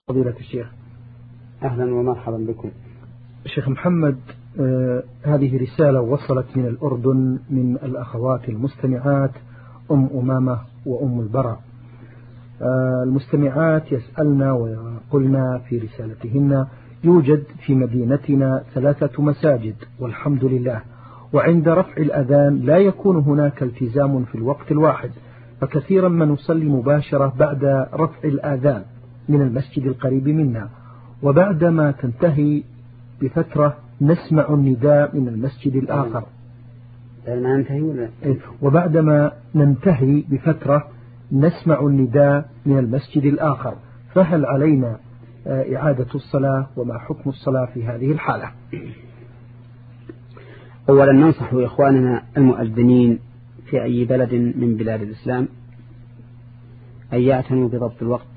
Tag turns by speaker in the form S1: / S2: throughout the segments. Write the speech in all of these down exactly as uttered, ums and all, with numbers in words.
S1: فضيلة الشيخ،
S2: أهلا ومرحبا بكم.
S1: الشيخ محمد، آه هذه رسالة وصلت من الأردن من الأخوات المستمعات أم أمامة وأم البراء. آه المستمعات يسألنا ويقولنا في رسالتهن: يوجد في مدينتنا ثلاثة مساجد والحمد لله، وعند رفع الأذان لا يكون هناك التزام في الوقت الواحد، فكثيرا ما نصلي مباشرة بعد رفع الأذان من المسجد القريب منا، وبعدما تنتهي بفترة نسمع النداء من المسجد الآخر. وبعدما ننتهي بفترة نسمع النداء من المسجد الآخر، فهل علينا إعادة الصلاة، وما حكم الصلاة في هذه الحالة؟
S2: أولا ننصح إخواننا المؤذنين في أي بلد من بلاد الإسلام أن يعتنوا بضبط الوقت،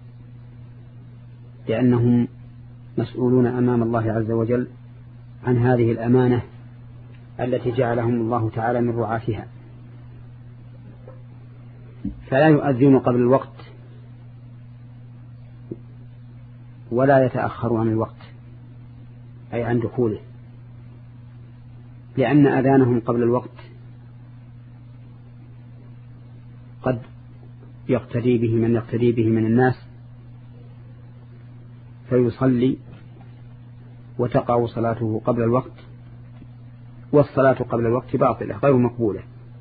S2: لأنهم مسؤولون أمام الله عز وجل عن هذه الأمانة التي جعلهم الله تعالى من رعاتها، فلا يؤذن قبل الوقت ولا يتأخر عن الوقت أي عن دخوله، لأن أذانهم قبل الوقت قد يقتدي به من يقتدي به من الناس فيصلي وتقع صلاته قبل الوقت، والصلاة قبل الوقت باطلة غير مقبولة،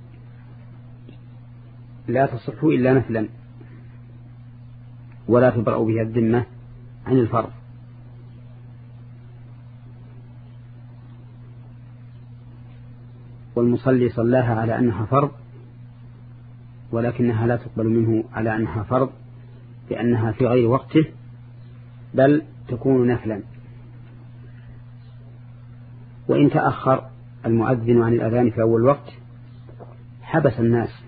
S2: لا تصح إلا نفلا، ولا تبرأ بها الذمة عن الفرض. والمصلي صلاها على أنها فرض، ولكنها لا تقبل منه على أنها فرض، لأنها في غير وقته، بل تكون نفلا. وإن تأخر المؤذن عن الأذان في أول وقت حبس الناس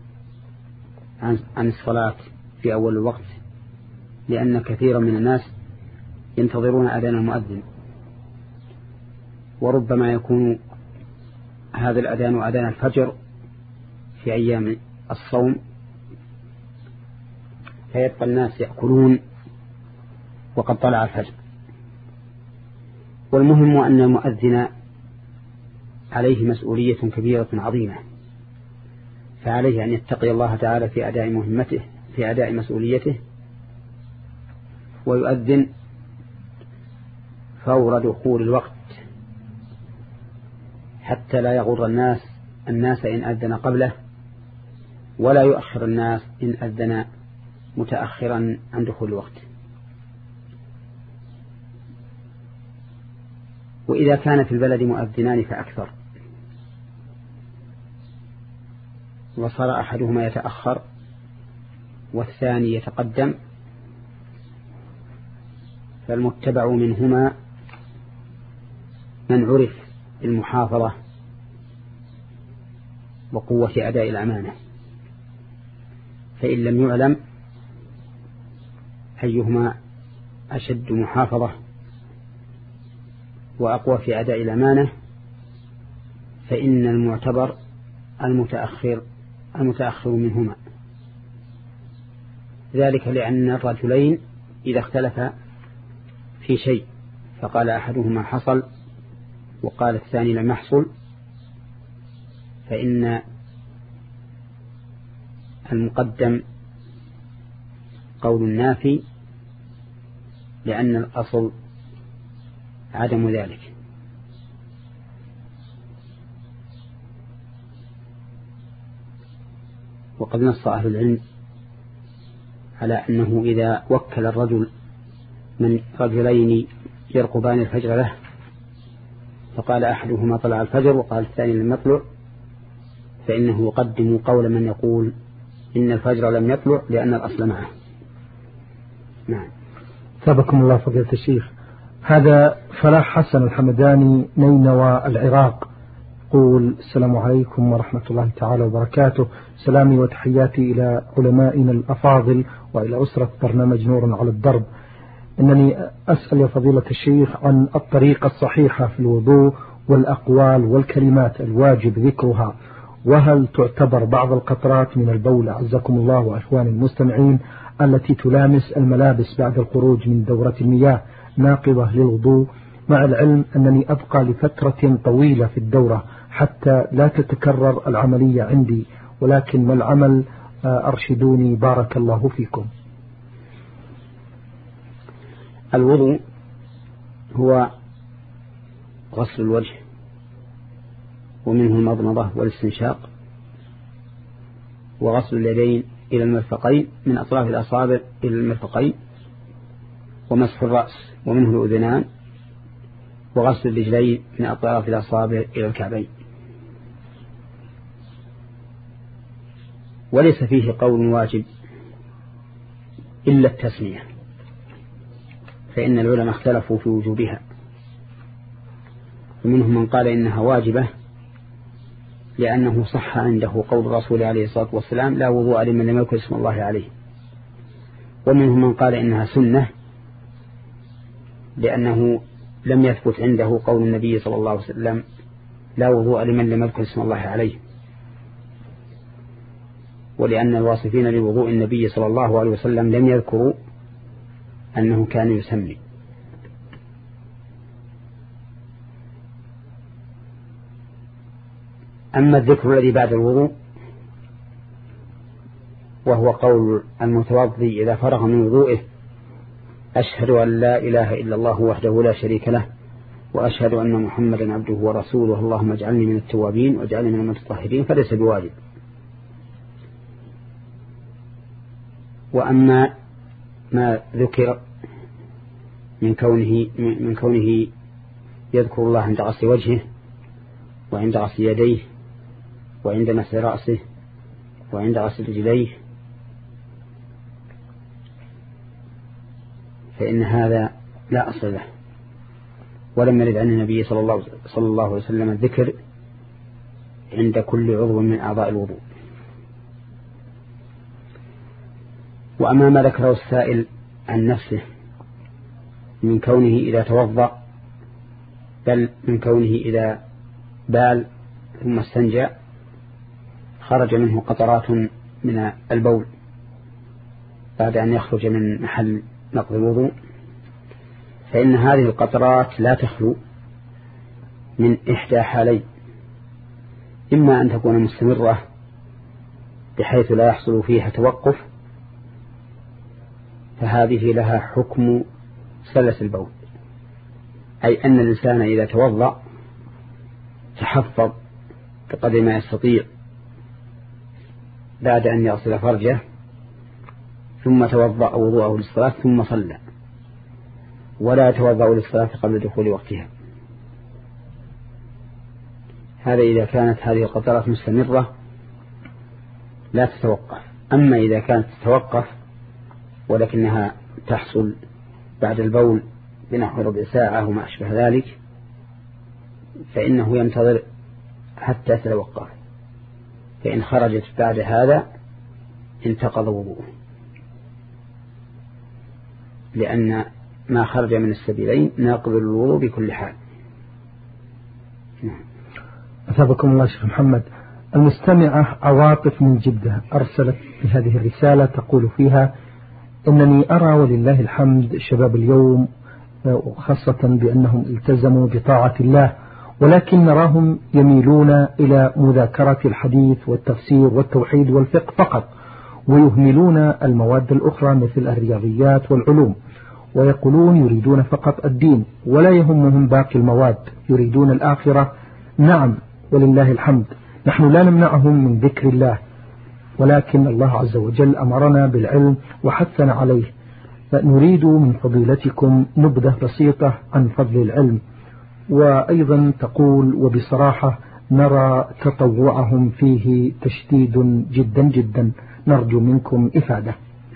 S2: عن الصلاة في أول الوقت، لأن كثيرا من الناس ينتظرون أذان المؤذن، وربما يكون هذا الأذان أذان الفجر في أيام الصوم، فيبقى الناس يأكلون وقد طلع الفجر. والمهم أن المؤذن عليه مسؤولية كبيرة عظيمة، فعليه أن يتقي الله تعالى في أداء مهمته في أداء مسؤوليته، ويؤذن فور دخول الوقت حتى لا يغر الناس الناس إن أذن قبله، ولا يؤخر الناس إن أذن متأخرا عن دخول الوقت. وإذا كان في البلد مؤذنان فأكثر، وصار أحدهما يتأخر والثاني يتقدم، فالمتبع منهما من عرف المحافظة وقوة أداء الأمانة، فإن لم يعلم أيهما أشد محافظة وأقوى في أداء الأمانة، فإن المعتبر المتأخر المتأخر منهما، ذلك لأن الرجلين إذا اختلفا في شيء فقال أحدهما حصل وقال الثاني لم يحصل، فإن المقدم قول النافي، لأن الأصل عدم ذلك. وقد نص أهل العلم على أنه إذا وكل الرجل من رجلين يرقبان الفجر له، فقال أحدهما طلع الفجر وقال الثاني لم يطلع، فإنه يقدم قول من يقول إن الفجر لم يطلع، لأن الأصل معه.
S1: نعم. ثابكم الله فضيلة الشيخ. هذا فلاح حسن الحمداني نينوى العراق، قول: السلام عليكم ورحمة الله تعالى وبركاته، سلامي وتحياتي إلى علمائنا الأفاضل وإلى أسرة برنامج نور على الدرب. إنني أسأل يا فضيلة الشيخ عن الطريقة الصحيحة في الوضوء والأقوال والكلمات الواجب ذكرها، وهل تعتبر بعض القطرات من البول أعزكم الله وأخواني المستمعين التي تلامس الملابس بعد الخروج من دورة المياه ناقضة للوضوء، مع العلم أنني أبقى لفترة طويلة في الدورة حتى لا تتكرر العملية عندي، ولكن ما العمل؟ أرشدوني بارك الله فيكم.
S2: الوضوء هو غسل الوجه ومنه المضمضة والاستنشاق، وغسل اليدين إلى المرفقين من أطراف الأصابع إلى المرفقين، ومسح الرأس ومنه الأذنان، وغسل الرجلين من أطراف الأصابع إلى الكعبين. وليس فيه قول واجب إلا التسمية، فإن العلماء اختلفوا في وجوبها، ومنهم من قال إنها واجبة لأنه صح عنده قول الرسول عليه الصلاة والسلام لا وضوء لمن لم يذكر اسم الله عليه، ومنهم من قال إنها سنة لأنه لم يثبت عنده قول النبي صلى الله عليه وسلم لا وضوء لمن لم يذكر اسم الله عليه، ولأن الواصفين لوضوء النبي صلى الله عليه وسلم لم يذكروا أنه كان يسمي. أما الذكر الذي بعد الوضوء وهو قول المتوضي إذا فرغ من وضوئه أشهد أن لا إله إلا الله وحده لا شريك له وأشهد أن محمدا عبده ورسوله اللهم اجعلني من التوابين واجعلني من المتطهرين، فليس بواجب. وأما ما ذكر من كونه من كونه يذكر الله عند غسل وجهه وعند غسل يديه وعند مسح رأسه وعند غسل رجليه، فإن هذا لا أصل له، ولم يرد عن النبي صلى الله صلى الله عليه وسلم الذكر عند كل عضو من أعضاء الوضوء. وأما ما ذكره السائل عن نفسه من كونه إذا توضأ، بل من كونه إذا بال ثم استنجى خرج منه قطرات من البول بعد أن يخرج من محل نقض الوضوء، فإن هذه القطرات لا تخلو من إحدى حالين: إما أن تكون مستمرة بحيث لا يحصل فيها توقف، فهذه لها حكم سلس البول، أي أن الإنسان إذا توضأ تحفظ بقدر ما يستطيع بعد أن يغسل فرجه ثم توضأ وضوءه للصلاة ثم صلى، ولا يتوضأ للصلاة قبل دخول وقتها. هذا إذا كانت هذه القطرات مستمرة لا تتوقف. أما إذا كانت تتوقف ولكنها تحصل بعد البول بنحو ربع ساعة وما أشبه ذلك، فإنه ينتظر حتى تتوقف، فإن خرجت بعد هذا انتقض وضوءه، لأن ما خرج من السبيلين ناقض الوضوء بكل حال.
S1: أثابكم الله شيخ محمد. المستمعة عواطف من جدة أرسلت بهذه الرسالة تقول فيها: إنني أرى ولله الحمد شباب اليوم خاصة بأنهم التزموا بطاعة الله، ولكن نراهم يميلون إلى مذاكرة الحديث والتفسير والتوحيد والفقه فقط، ويهملون المواد الأخرى مثل الرياضيات والعلوم، ويقولون يريدون فقط الدين ولا يهمهم باقي المواد، يريدون الآخرة. نعم ولله الحمد، نحن لا نمنعهم من ذكر الله، ولكن الله عز وجل أمرنا بالعلم وحثنا عليه، فنريد من فضيلتكم نبذة بسيطة عن فضل العلم. وأيضا تقول: وبصراحة نرى تطوعهم فيه تشديد جدا جدا، نرجو منكم إفادة.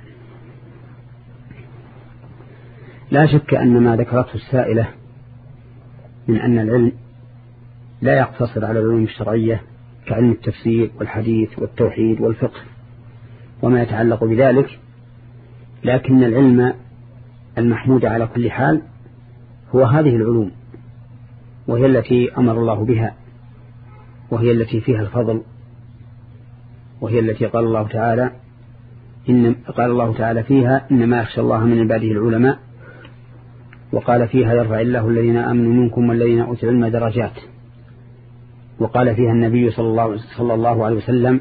S2: لا شك أن ما ذكرته السائلة من أن العلم لا يقتصر على العلوم الشرعية كعلم التفسير والحديث والتوحيد والفقه وما يتعلق بذلك، لكن العلم المحمود على كل حال هو هذه العلوم، وهي التي أمر الله بها، وهي التي فيها الفضل، وهي التي قال الله تعالى: إن قال الله تعالى فيها إنما يخشى الله من عباده العلماء، وقال فيها يرفع الله الذين آمنوا منكم والذين أوتوا العلم درجات، وقال فيها النبي صلى الله, صلى الله عليه وسلم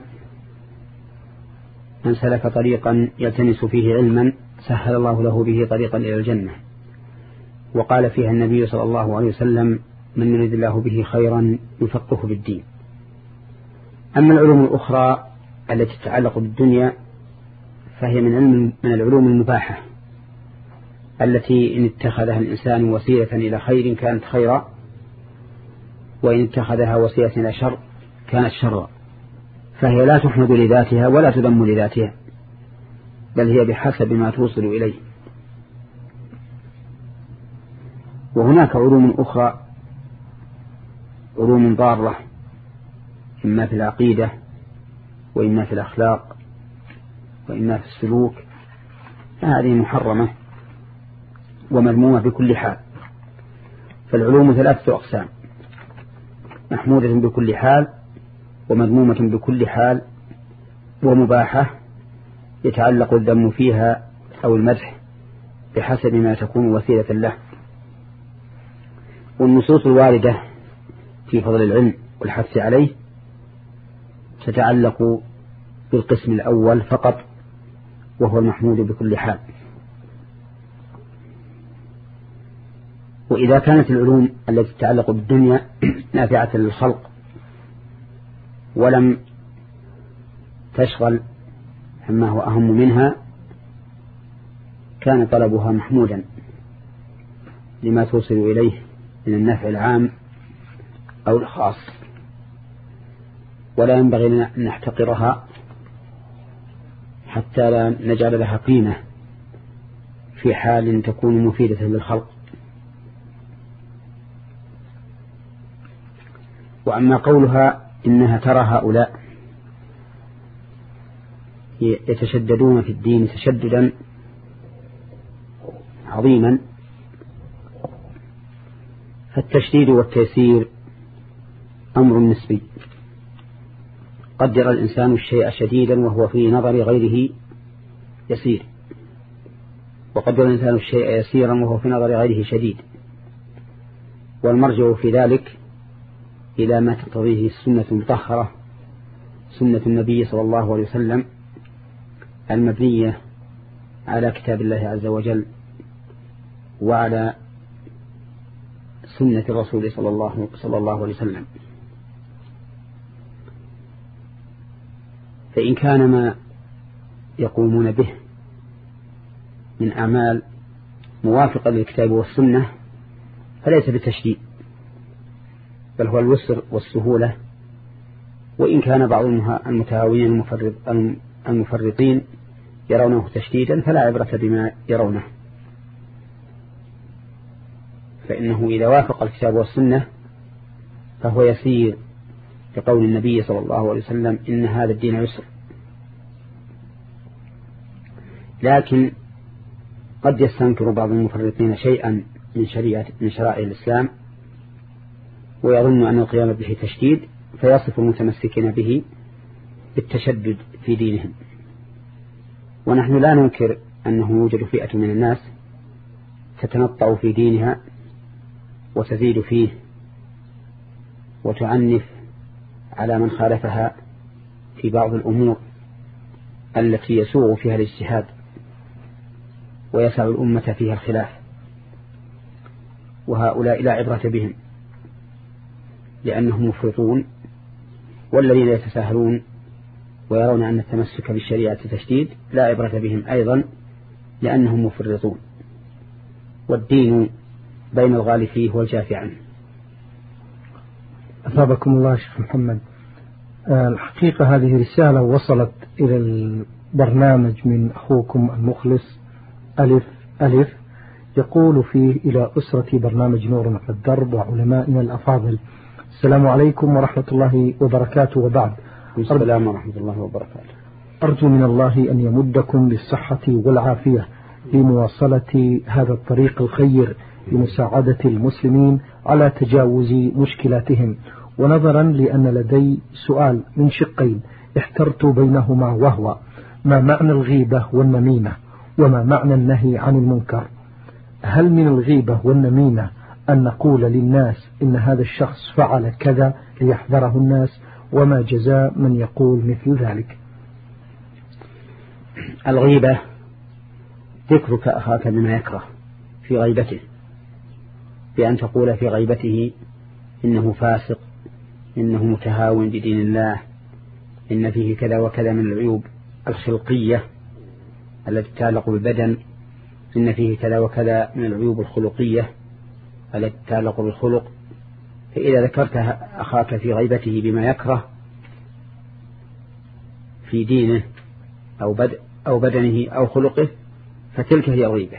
S2: من سلك طريقا يلتمس فيه علما سهل الله له به طريقا إلى الجنة، وقال فيها النبي صلى الله عليه وسلم من يريد الله به خيرا يفقهه بالدين. أما العلوم الأخرى التي تتعلق بالدنيا فهي من علم من العلوم المباحة التي إن اتخذها الإنسان وسيلة إلى خير كانت خيرا، وإن اتخذها وسيلة إلى شر كانت شرا، فهي لا تحمد لذاتها ولا تذم لذاتها، بل هي بحسب ما توصل إليه. وهناك علوم أخرى علوم ضارة، إما في العقيدة وإما في الأخلاق وإما في السلوك، هذه محرمة ومذمومة بكل حال. فالعلوم ثلاثة أقسام: محمودة بكل حال، ومذمومة بكل حال، ومباحة يتعلق الذم فيها أو المدح بحسب ما تكون وسيلة له. والنصوص الواردة في فضل العلم والحث عليه تتعلق بالقسم الأول فقط، وهو المحمود بكل حال. وإذا كانت العلوم التي تتعلق بالدنيا نافعة للخلق ولم تشغل عما هو أهم منها كان طلبها محمودا لما توصل إليه من النفع العام أو الخاص، ولا ينبغي أن نحتقرها حتى لا نجعل لها قيمة في حال تكون مفيدة للخلق. وأما قولها إنها ترى هؤلاء يتشددون في الدين تشددا عظيما، فالتشديد والتيسير أمر نسبي. قد يرى الإنسان الشيء شديدا وهو في نظر غيره يسير، وقد يرى الإنسان الشيء يسيرا وهو في نظر غيره شديد، والمرجع في ذلك إلى ما تقتضيه السنة المطهرة، سنة النبي صلى الله عليه وسلم المبنية على كتاب الله عز وجل وعلى سنة الرسول صلى الله, صلى الله عليه وسلم. فإن كان ما يقومون به من أعمال موافقة للكتاب والسنة فليس بتشديد، بل هو اليسر والسهولة. وإن كان بعض المتهاونين المفرطين يرونه تشديدا فلا عبرة بما يرونه، فإنه إذا وافق الكتاب والسنة فهو يسير، لقول النبي صلى الله عليه وسلم إن هذا الدين يسر. لكن قد يستنكر بعض المفرطين شيئا من شريعة من شرائع الإسلام ويظن أن القيام به تشديد، فيصف المتمسكين به بالتشدد في دينهم. ونحن لا ننكر أنه يوجد فئة من الناس تتنطع في دينها وتزيد فيه وتعنف على من خالفها في بعض الأمور التي يسوغ فيها الاجتهاد ويسع الأمة فيها الخلاف، وهؤلاء لا عبرة بهم لأنهم مفرطون، والذين يتساهلون ويرون أن التمسك بالشريعة تشديد لا عبرة بهم أيضا لأنهم مفرطون، والدين بين الغالي فيه والجافي عنه.
S1: أثابكم الله شيخ محمد. الحقيقة هذه رسالة وصلت إلى البرنامج من أخوكم المخلص ألف ألف، يقول فيه: إلى أسرة برنامج نور على الدرب وعلمائنا الأفاضل، السلام عليكم ورحمة الله وبركاته، وبعد.
S2: السلام ورحمة الله وبركاته.
S1: أرجو من الله أن يمدكم بالصحة والعافية لمواصلة هذا الطريق الخير لمساعدة المسلمين على تجاوز مشكلاتهم. ونظرا لأن لدي سؤال من شقين احترت بينهما، وهو: ما معنى الغيبة والنميمة وما معنى النهي عن المنكر؟ هل من الغيبة والنميمة أن نقول للناس إن هذا الشخص فعل كذا ليحذره الناس؟ وما جزاء من يقول مثل ذلك؟
S2: الغيبة ذكرك أخاك بما يكره في غيبته، بأن تقول في غيبته إنه فاسق، إنه متهاون بدين الله، إن فيه كذا وكذا من العيوب الخلقية التي تتعلق بالبدن، إن فيه كذا وكذا من العيوب الخلقية التي تتعلق بالخلق. فإذا ذكرت أخاك في غيبته بما يكره في دينه أو, بد أو بدنه أو خلقه فتلك هي الغيبة.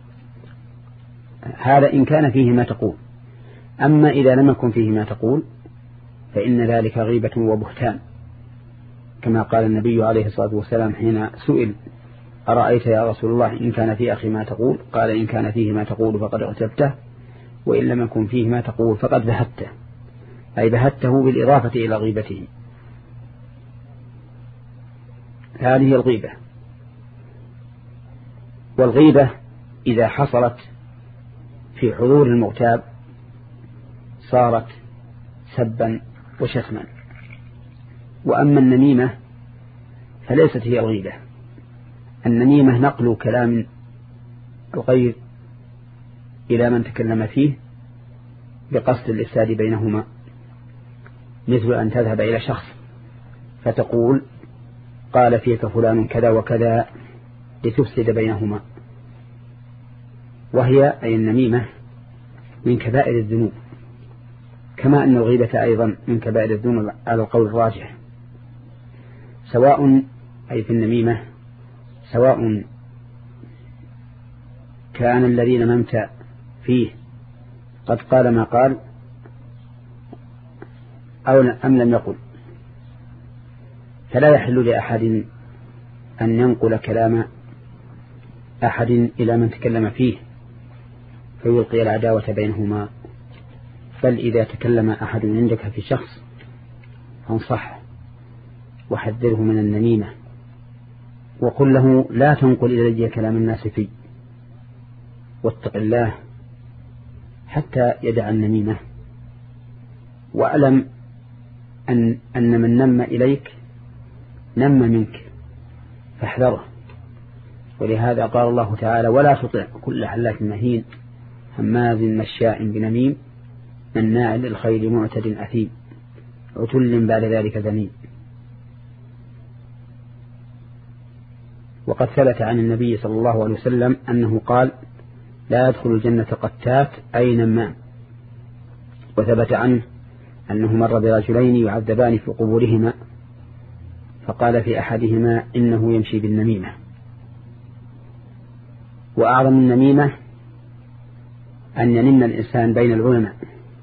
S2: هذا إن كان فيه ما تقول. أما إذا لم يكن فيه ما تقول فإن ذلك غيبة وبهتان، كما قال النبي عليه الصلاة والسلام حين سئل: أرأيت يا رسول الله إن كان في أخي ما تقول؟ قال: إن كان فيه ما تقول فقد اغتبته، وإن لم يكن فيه ما تقول فقد بهته، أي بهته بالإضافة إلى غيبته. هذه الغيبة. والغيبة إذا حصلت في حضور المغتاب صارت سبا وشتما. وأما النميمة فليست هي الغيبة. النميمة نقل كلام الغير إلى من تكلم فيه بقصد الإفساد بينهما، مثل أن تذهب إلى شخص فتقول: قال فيك فلان كذا وكذا، لتفسد بينهما. وهي أي النميمة من كبائر الذنوب، كما أن الغيبة أيضا من كبائر الذنوب على القول الراجح. سواء أي في النميمة سواء كان الذي نممت فيه قد قال ما قال أو أم لم يقل، فلا يحل لأحد أن ينقل كلام أحد إلى من تكلم فيه فيلقي العداوة بينهما. بل إذا تكلم أحد عندك في شخص فانصح وحذره من النميمة، وقل له: لا تنقل إلي كلام الناس فيه، واتق الله حتى يدع النميمة. وألم أن, أن من نم إليك نم منك فاحذره. ولهذا قال الله تعالى: ولا تطع كل حلاف مهين هماز مشاء بنميم مناع للخير معتد أثيم عتل بعد ذلك ذنيم. وقد ثبت عن النبي صلى الله عليه وسلم أنه قال: لا يدخل الجنة قتات أي نمام. وثبت عنه أنه مر برجلين يعذبان في قبورهما فقال في أحدهما: إنه يمشي بالنميمة. وأعظم النميمة أن ينم الإنسان بين العلماء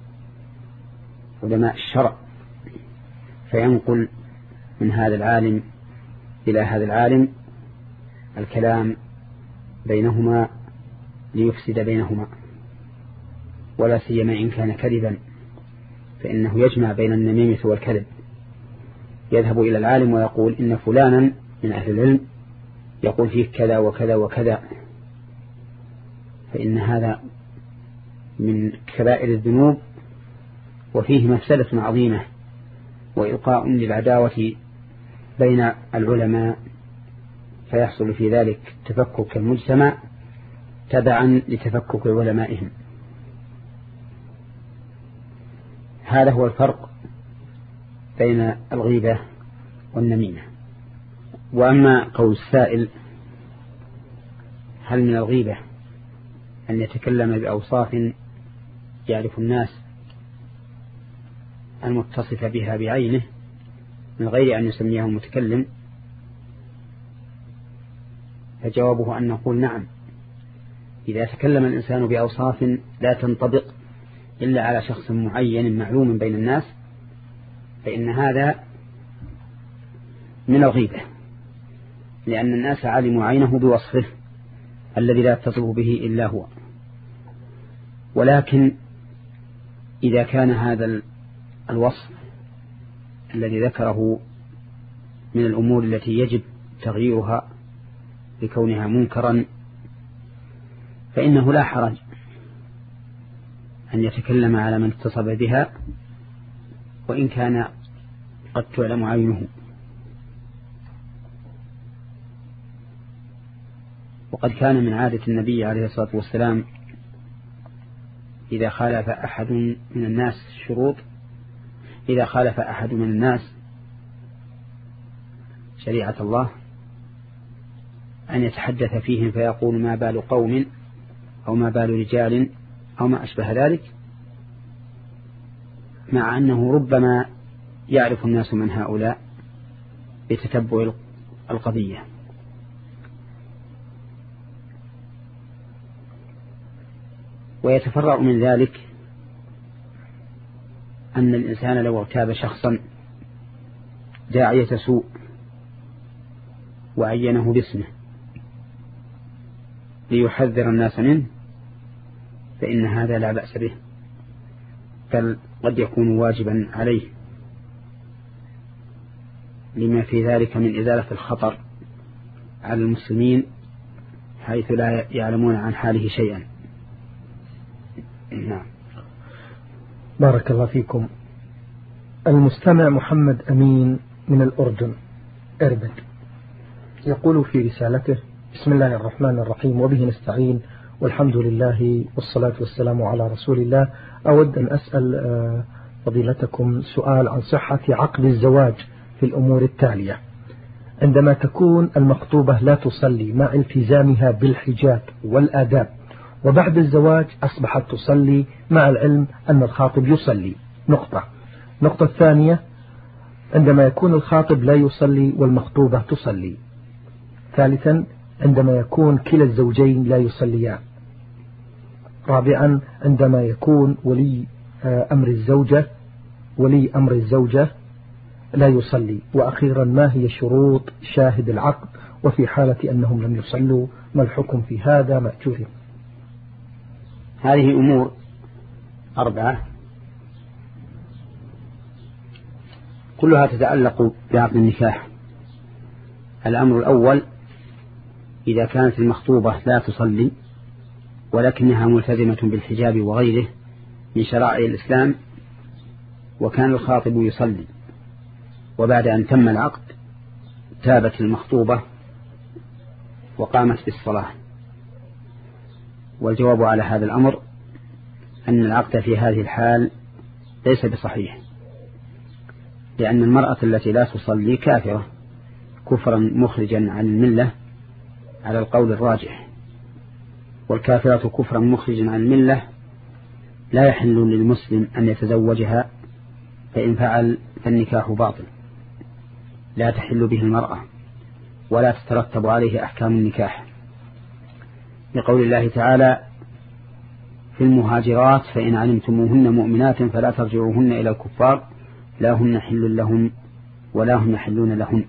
S2: علماء الشرع، فينقل من هذا العالم إلى هذا العالم الكلام بينهما ليفسد بينهما، ولا سيما إن كان كذبا، فإنه يجمع بين النميمة والكذب. يذهب إلى العالم ويقول: إن فلانا من أهل العلم يقول فيه كذا وكذا وكذا، فإن هذا من كبائر الذنوب وفيه مفسدة عظيمة وإلقاء للعداوة بين العلماء، فيحصل في ذلك تفكك المجتمع تبعا لتفكك علمائهم. هذا هو الفرق بين الغيبة والنميمة. وأما قول السائل: هل من الغيبة أن يتكلم بأوصاف يعرف الناس المتصف بها بعينه من غير أن يسميه المتكلم؟ فجوابه أن نقول: نعم، إذا تكلم الإنسان بأوصاف لا تنطبق إلا على شخص معين معلوم بين الناس فإن هذا من الغيبة، لأن الناس علموا عينه بوصفه الذي لا يتصف به إلا هو. ولكن إذا كان هذا الوصف الذي ذكره من الأمور التي يجب تغييرها بكونها منكرا فإنه لا حرج أن يتكلم على من اتصب بها وإن كان قد تعلم عينه. وقد كان من عادة النبي عليه الصلاة والسلام إذا خالف أحد من الناس شروط إذا خالف أحد من الناس شريعة الله أن يتحدث فيهم فيقول ما بال قوم أو ما بال رجال أو ما أشبه ذلك، مع أنه ربما يعرف الناس من هؤلاء بتتبع القضية. ويتفرع من ذلك أن الإنسان لو اغتاب شخصا داعية سوء وعينه باسمه ليحذر الناس منه فإن هذا لا بأس به، بل قد يكون واجبا عليه لما في ذلك من إزالة الخطر على المسلمين حيث لا يعلمون عن حاله شيئا. نعم.
S1: بارك الله فيكم. المستمع محمد أمين من الأردن إربد يقول في رسالته: بسم الله الرحمن الرحيم وبه نستعين والحمد لله والصلاة والسلام على رسول الله. أود أن أسأل فضيلتكم سؤال عن صحة عقد الزواج في الأمور التالية: عندما تكون المخطوبة لا تصلي مع التزامها بالحجاب والآداب، وبعد الزواج أصبحت تصلي مع العلم أن الخاطب يصلي. نقطة. نقطة الثانية: عندما يكون الخاطب لا يصلي والمخطوبة تصلي. ثالثا: عندما يكون كلا الزوجين لا يصليان. رابعا: عندما يكون ولي أمر الزوجة ولي أمر الزوجة لا يصلي. وأخيرا: ما هي شروط شاهد العقد، وفي حالة أنهم لم يصلوا ما الحكم في هذا مأجورهم؟
S2: هذه أمور أربعة كلها تتعلق بعقد النكاح. الأمر الأول: إذا كانت المخطوبة لا تصلي ولكنها ملتزمة بالحجاب وغيره من شرائع الإسلام، وكان الخاطب يصلي، وبعد أن تم العقد تابت المخطوبة وقامت بالصلاة. والجواب على هذا الأمر أن العقد في هذه الحال ليس بصحيح، لأن المرأة التي لا تصلي كافرة كفرا مخرجا عن الملة على القول الراجح، والكافرة كفرا مخرجا عن الملة لا يحل للمسلم أن يتزوجها، فإن فعل فالنكاح باطل لا تحل به المرأة ولا تترتب عليه أحكام النكاح، لقول الله تعالى في المهاجرات: فإن علمتموهن مؤمنات فلا ترجعوهن إلى الكفار لا هن حل لهم ولا هم يحلون لهن.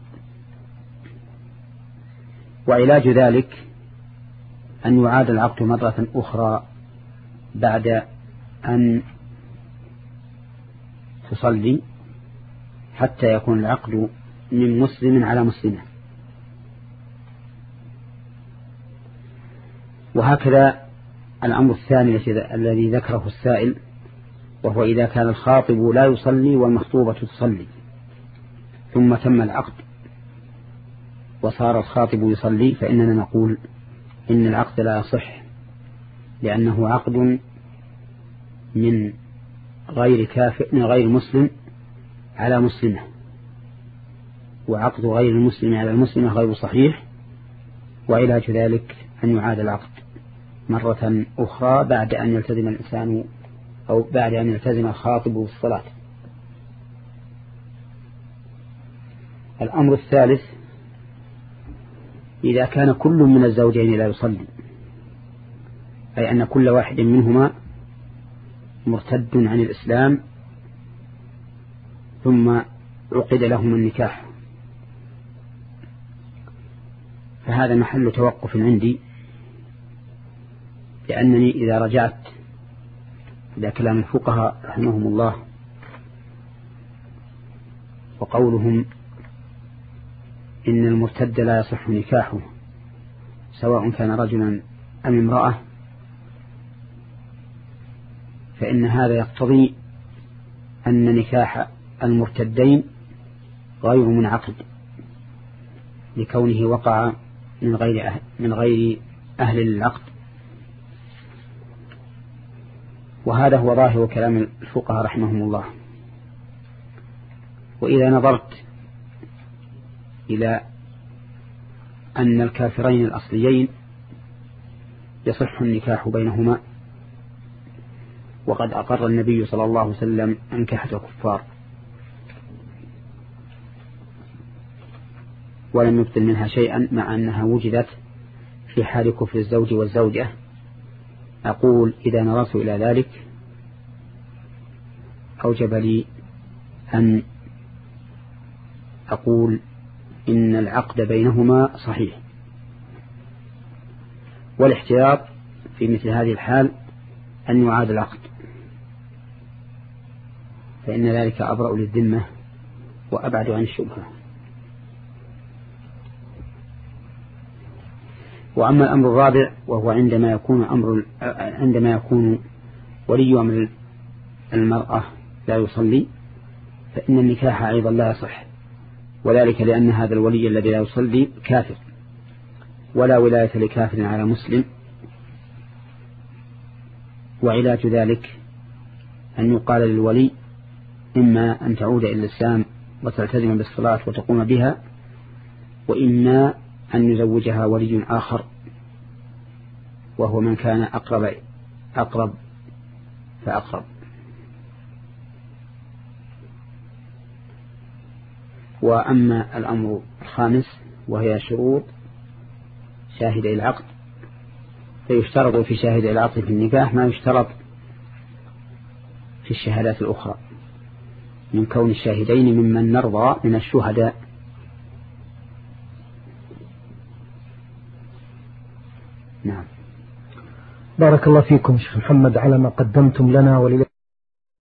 S2: وعلاج ذلك أن يعاد العقد مرة أخرى بعد أن تصلي حتى يكون العقد من مسلم على مسلمة. وهكذا الأمر الثاني الذي ذكره السائل، وهو إذا كان الخاطب لا يصلي والمخطوبة تصلي ثم تم العقد وصار الخاطب يصلي، فإننا نقول إن العقد لا يصح، لأنه عقد من غير كافر من غير مسلم على مسلمة، وعقد غير المسلم على المسلمة غير صحيح. وعلاج ذلك أن يعاد العقد مرة أخرى بعد أن يلتزم الإنسان أو بعد أن يلتزم الخاطب بالصلاة. الأمر الثالث: إذا كان كل من الزوجين لا يصلي، أي أن كل واحد منهما مرتد عن الإسلام ثم عقد لهم النكاح، فهذا محل توقف عندي، لأنني إذا رجعت إلى كلام الفقهاء رحمهم الله وقولهم إن المرتد لا يصح نكاحه سواء كان رجلا أم امرأة، فإن هذا يقتضي أن نكاح المرتدين غير منعقد لكونه وقع من غير أهل, من غير أهل العقد. وهذا هو ظاهر كلام الفقهاء رحمهم الله. وإذا نظرت إلى أن الكافرين الأصليين يصح النكاح بينهما، وقد أقر النبي صلى الله عليه وسلم أنكحة الكفار ولم يبطل منها شيئا مع أنها وجدت في حال كفر الزوج والزوجة، أقول إذا نظرت إلى ذلك أوجب لي أن أقول إن العقد بينهما صحيح، والاحتياط في مثل هذه الحال أن يعاد العقد، فإن ذلك أبرأ للذمة وأبعد عن الشبهة. وأما الأمر الرابع وهو عندما يكون أمر عندما يكون ولي أمر المرأة لا يصلي، فإن النكاح أيضا لا يصح، وذلك لأن هذا الولي الذي لا يصلي كافر، ولا ولاية لكافر على مسلم. وعلاج ذلك أن يقال للولي إما أن تعود إلى الإسلام وتلتزم بالصلاة وتقوم بها، وإما أن يزوجها ولي آخر وهو من كان أقرب أقرب فأقرب. وأما الأمر الخامس وهي شروط شاهدي العقد، فيشترط في شاهدي العقد في النكاح ما يشترط في الشهادات الأخرى من كون الشاهدين ممن نرضى من الشهداء. نعم.
S1: بارك الله فيكم شيخ محمد على ما قدمتم لنا ولله